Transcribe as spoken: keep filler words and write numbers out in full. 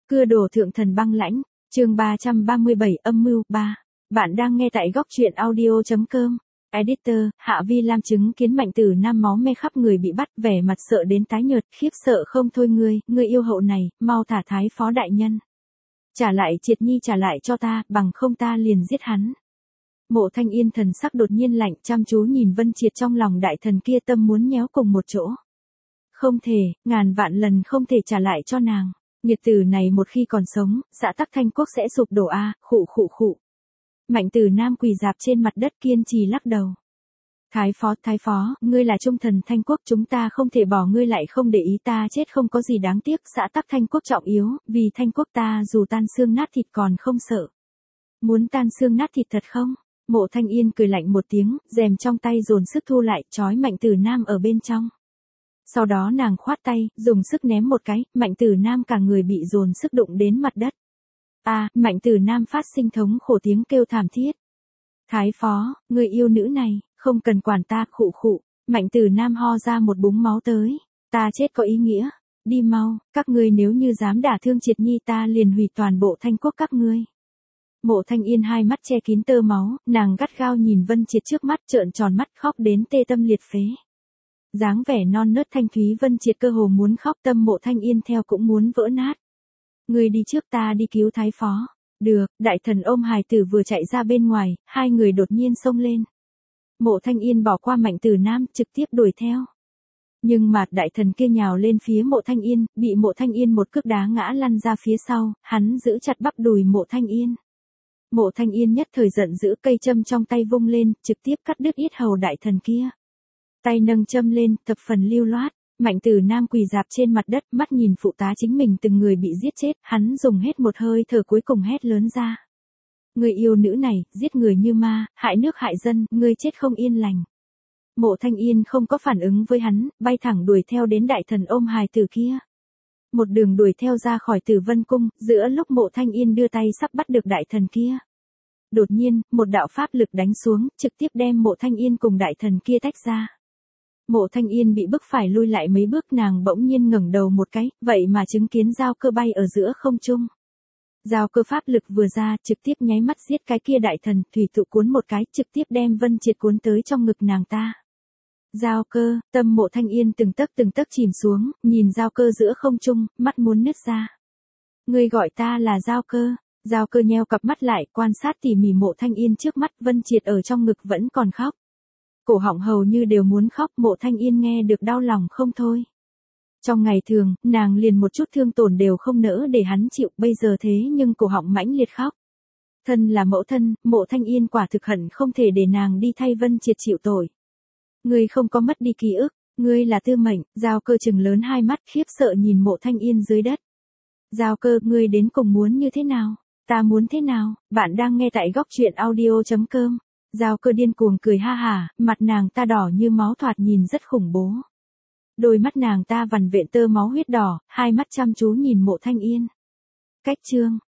Cưa đổ thượng thần băng lãnh, chương ba trăm ba mươi bảy âm mưu ba. Bạn đang nghe tại góc truyện audio.com. Editor, Hạ Vi Lam chứng kiến Mạnh Tử Nam máu me khắp người bị bắt, vẻ mặt sợ đến tái nhợt, khiếp sợ không thôi. Ngươi, ngươi yêu hậu này, mau thả Thái phó đại nhân. Trả lại Triệt Nhi, trả lại cho ta, bằng không ta liền giết hắn. Mộ Thanh Yên thần sắc đột nhiên lạnh, chăm chú nhìn Vân Triệt, trong lòng đại thần kia tâm muốn nhéo cùng một chỗ. Không thể, ngàn vạn lần không thể trả lại cho nàng. Nghiệt tử này một khi còn sống, xã tắc Thanh Quốc sẽ sụp đổ a, à, khụ khụ khụ. Mạnh Tử Nam quỳ dạp trên mặt đất kiên trì lắc đầu. Thái phó, thái phó, ngươi là trung thần Thanh Quốc, chúng ta không thể bỏ ngươi lại không để ý, ta chết không có gì đáng tiếc, xã tắc Thanh Quốc trọng yếu, vì Thanh Quốc ta dù tan xương nát thịt còn không sợ. Muốn tan xương nát thịt thật không? Mộ Thanh Yên cười lạnh một tiếng, rèm trong tay dồn sức thu lại, trói Mạnh Tử Nam ở bên trong. Sau đó nàng khoát tay, dùng sức ném một cái, Mạnh Tử Nam cả người bị dồn sức đụng đến mặt đất. A, à, Mạnh Tử Nam phát sinh thống khổ tiếng kêu thảm thiết. Thái phó, người yêu nữ này, không cần quản ta, khụ khụ. Mạnh Tử Nam ho ra một búng máu tới. Ta chết có ý nghĩa. Đi mau, các ngươi nếu như dám đả thương Triệt Nhi ta liền hủy toàn bộ Thanh Quốc các ngươi. Mộ Thanh Yên hai mắt che kín tơ máu, nàng gắt gao nhìn Vân Triệt trước mắt, trợn tròn mắt khóc đến tê tâm liệt phế. Dáng vẻ non nớt thanh thúy Vân Triệt cơ hồ muốn khóc, tâm Mộ Thanh Yên theo cũng muốn vỡ nát. Người đi trước, ta đi cứu thái phó. Được, đại thần ôm hài tử vừa chạy ra bên ngoài, hai người đột nhiên xông lên. Mộ Thanh Yên bỏ qua Mạnh Tử Nam, trực tiếp đuổi theo. Nhưng mà đại thần kia nhào lên phía Mộ Thanh Yên, bị Mộ Thanh Yên một cước đá ngã lăn ra phía sau, hắn giữ chặt bắp đùi Mộ Thanh Yên. Mộ Thanh Yên nhất thời giận dữ, cây châm trong tay vung lên, trực tiếp cắt đứt yết hầu đại thần kia. Tay nâng châm lên, thập phần lưu loát. Mạnh Tử Nam quỳ dạp trên mặt đất, mắt nhìn phụ tá chính mình từng người bị giết chết, hắn dùng hết một hơi thở cuối cùng hét lớn ra. Người yêu nữ này, giết người như ma, hại nước hại dân, ngươi chết không yên lành. Mộ Thanh Yên không có phản ứng với hắn, bay thẳng đuổi theo đến đại thần ôm hài tử kia. Một đường đuổi theo ra khỏi Tử Vân Cung, giữa lúc Mộ Thanh Yên đưa tay sắp bắt được đại thần kia. Đột nhiên, một đạo pháp lực đánh xuống, trực tiếp đem Mộ Thanh Yên cùng đại thần kia tách ra. Mộ Thanh Yên bị bức phải lui lại mấy bước, nàng bỗng nhiên ngẩng đầu một cái, vậy mà chứng kiến dao cơ bay ở giữa không trung. Dao cơ pháp lực vừa ra, trực tiếp nháy mắt giết cái kia đại thần, thủy tụ cuốn một cái, trực tiếp đem Vân Triệt cuốn tới trong ngực nàng ta. Dao cơ, tâm Mộ Thanh Yên từng tấc từng tấc chìm xuống, nhìn dao cơ giữa không trung, mắt muốn nứt ra. Ngươi gọi ta là dao cơ. Dao cơ nheo cặp mắt lại, quan sát tỉ mỉ Mộ Thanh Yên trước mắt, Vân Triệt ở trong ngực vẫn còn khóc. Cổ họng hầu như đều muốn khóc, Mộ Thanh Yên nghe được đau lòng không thôi. Trong ngày thường, nàng liền một chút thương tổn đều không nỡ để hắn chịu, bây giờ thế nhưng cổ họng mãnh liệt khóc. Thân là mẫu thân, Mộ Thanh Yên quả thực hận không thể để nàng đi thay Vân Triệt chịu tội. Ngươi không có mất đi ký ức, ngươi là Tư Mệnh. Dao cơ trừng lớn hai mắt khiếp sợ nhìn Mộ Thanh Yên dưới đất. Dao cơ, ngươi đến cùng muốn như thế nào? Ta muốn thế nào? Bạn đang nghe tại góc truyện audio.com. Dao cơ điên cuồng cười ha hả, mặt nàng ta đỏ như máu, thoạt nhìn rất khủng bố. Đôi mắt nàng ta vằn vện tơ máu huyết đỏ, hai mắt chăm chú nhìn Mộ Thanh Yên. Cách chương,